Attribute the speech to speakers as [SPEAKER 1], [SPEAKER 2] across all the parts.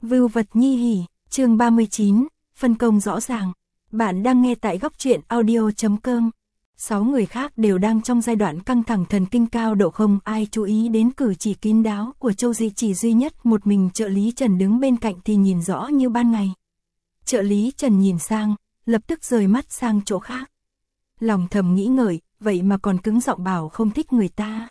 [SPEAKER 1] Vưu vật nhi hỉ, chương 39, phân công rõ ràng. Bạn đang nghe tại góc truyện audio.com. 6 người khác đều đang trong giai đoạn căng thẳng thần kinh cao độ, không ai chú ý đến cử chỉ kín đáo của Châu Dị, chỉ duy nhất một mình trợ lý Trần đứng bên cạnh thì nhìn rõ như ban ngày. Trợ lý Trần nhìn sang, lập tức rời mắt sang chỗ khác. Lòng thầm nghĩ ngợi, vậy mà còn cứng giọng bảo không thích người ta.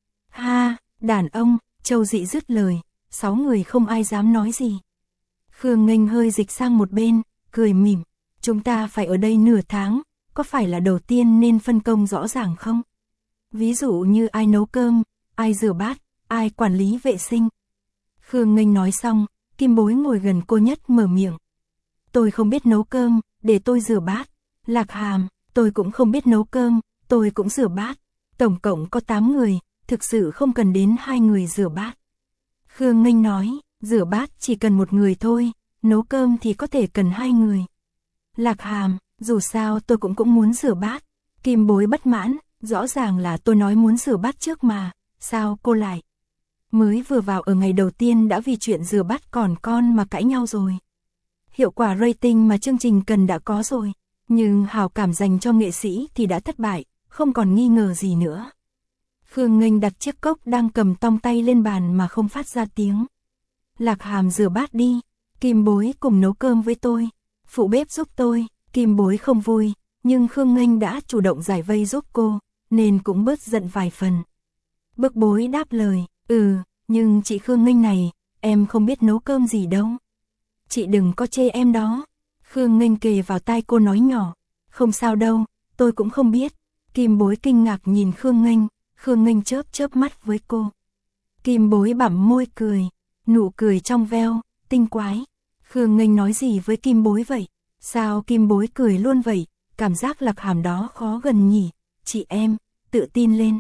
[SPEAKER 1] Ha, đàn ông, Châu Dị dứt lời, 6 người không ai dám nói gì. Khương Nghênh hơi dịch sang một bên, cười mỉm, chúng ta phải ở đây nửa tháng, có phải là đầu tiên nên phân công rõ ràng không? Ví dụ như ai nấu cơm, ai rửa bát, ai quản lý vệ sinh. Khương Nghênh nói xong, Kim Bối ngồi gần cô nhất mở miệng. Tôi không biết nấu cơm, để tôi rửa bát. Lạc Hàm, tôi cũng không biết nấu cơm, tôi cũng rửa bát. Tổng cộng có 8 người, thực sự không cần đến 2 người rửa bát. Khương Nghênh nói, rửa bát chỉ cần 1 người thôi, nấu cơm thì có thể cần 2 người. Lạc Hàm, dù sao tôi cũng muốn rửa bát. Kim Bối bất mãn, rõ ràng là tôi nói muốn rửa bát trước mà, sao cô lại? Mới vừa vào ở ngày đầu tiên đã vì chuyện rửa bát còn con mà cãi nhau rồi. Hiệu quả rating mà chương trình cần đã có rồi, nhưng hảo cảm dành cho nghệ sĩ thì đã thất bại, không còn nghi ngờ gì nữa. Khương Nghênh đặt chiếc cốc đang cầm tong tay lên bàn mà không phát ra tiếng. Lạc Hàm rửa bát đi, Kim Bối cùng nấu cơm với tôi, phụ bếp giúp tôi. Kim Bối không vui, nhưng Khương Nghênh đã chủ động giải vây giúp cô, nên cũng bớt giận vài phần. Bức Bối đáp lời, nhưng chị Khương Nghênh này, em không biết nấu cơm gì đâu. Chị đừng có chê em đó. Khương Nghênh kề vào tai cô nói nhỏ, không sao đâu, tôi cũng không biết. Kim Bối kinh ngạc nhìn Khương Nghênh chớp mắt với cô. Kim Bối bặm môi cười, nụ cười trong veo, tinh quái. Khương Nghênh nói gì với Kim Bối vậy? Sao Kim Bối cười luôn vậy? Cảm giác Lạc Hàm đó khó gần nhỉ? Chị em, tự tin lên.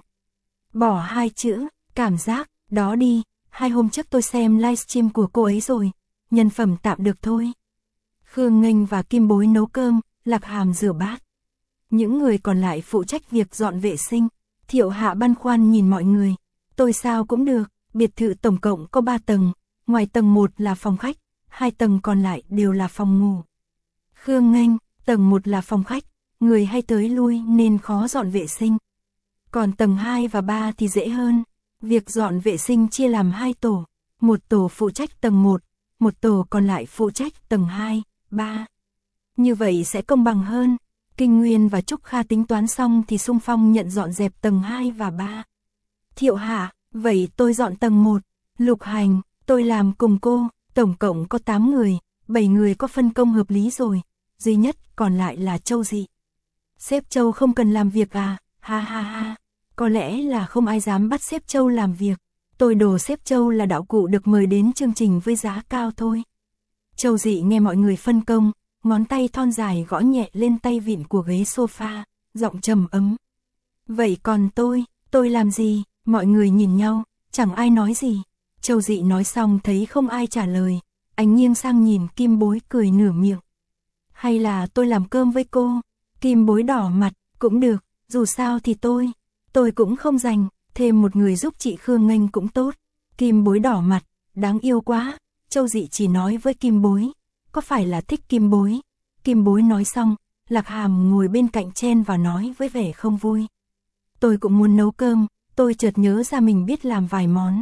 [SPEAKER 1] Bỏ 2 chữ, cảm giác, đó đi. 2 hôm trước tôi xem livestream của cô ấy rồi. Nhân phẩm tạm được thôi. Khương Nghênh và Kim Bối nấu cơm, Lạc Hàm rửa bát. Những người còn lại phụ trách việc dọn vệ sinh. Thiệu Hạ băn khoăn nhìn mọi người. Tôi sao cũng được, biệt thự tổng cộng có 3 tầng. Ngoài tầng 1 là phòng khách, 2 tầng còn lại đều là phòng ngủ. Khương Nghênh, tầng 1 là phòng khách, người hay tới lui nên khó dọn vệ sinh. Còn tầng 2 và 3 thì dễ hơn. Việc dọn vệ sinh chia làm 2 tổ, một tổ phụ trách tầng 1, một tổ còn lại phụ trách tầng 2, 3. Như vậy sẽ công bằng hơn. Kinh Nguyên và Trúc Kha tính toán xong thì xung phong nhận dọn dẹp tầng 2 và 3. Thiệu Hạ, vậy tôi dọn tầng 1. Lục Hành, tôi làm cùng cô, tổng cộng có 8 người, 7 người có phân công hợp lý rồi, duy nhất còn lại là Châu Dị. Sếp Châu không cần làm việc à? Ha ha ha, có lẽ là không ai dám bắt sếp Châu làm việc. Tôi đổ sếp Châu là đạo cụ được mời đến chương trình với giá cao thôi. Châu Dị nghe mọi người phân công, ngón tay thon dài gõ nhẹ lên tay vịn của ghế sofa, giọng trầm ấm. Vậy còn tôi làm gì? Mọi người nhìn nhau, chẳng ai nói gì. Châu Dị nói xong thấy không ai trả lời, anh nghiêng sang nhìn Kim Bối cười nửa miệng. Hay là tôi làm cơm với cô? Kim Bối đỏ mặt, cũng được, dù sao thì tôi cũng không rảnh, thêm một người giúp chị Khương Nghênh cũng tốt. Kim Bối đỏ mặt, đáng yêu quá. Châu Dị chỉ nói với Kim Bối, có phải là thích Kim Bối? Kim Bối nói xong, Lạc Hàm ngồi bên cạnh chen vào nói với vẻ không vui. Tôi cũng muốn nấu cơm, tôi chợt nhớ ra mình biết làm vài món.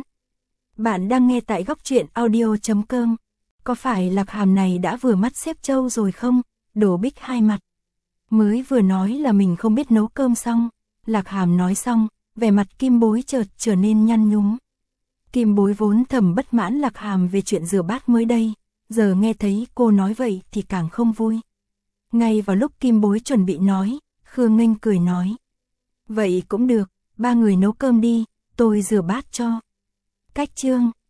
[SPEAKER 1] Bạn đang nghe tại góc truyện audio.com. Có phải Lạc Hàm này đã vừa mắt sếp Châu rồi không? Đổ Bích hai mặt. Mới vừa nói là mình không biết nấu cơm xong. Lạc Hàm nói xong, vẻ mặt Kim Bối chợt trở nên nhăn nhúm. Kim Bối vốn thầm bất mãn Lạc Hàm về chuyện rửa bát mới đây. Giờ nghe thấy cô nói vậy thì càng không vui. Ngay vào lúc Kim Bối chuẩn bị nói, Khương Nghênh cười nói. Vậy cũng được, 3 người nấu cơm đi, tôi rửa bát cho. Cách chương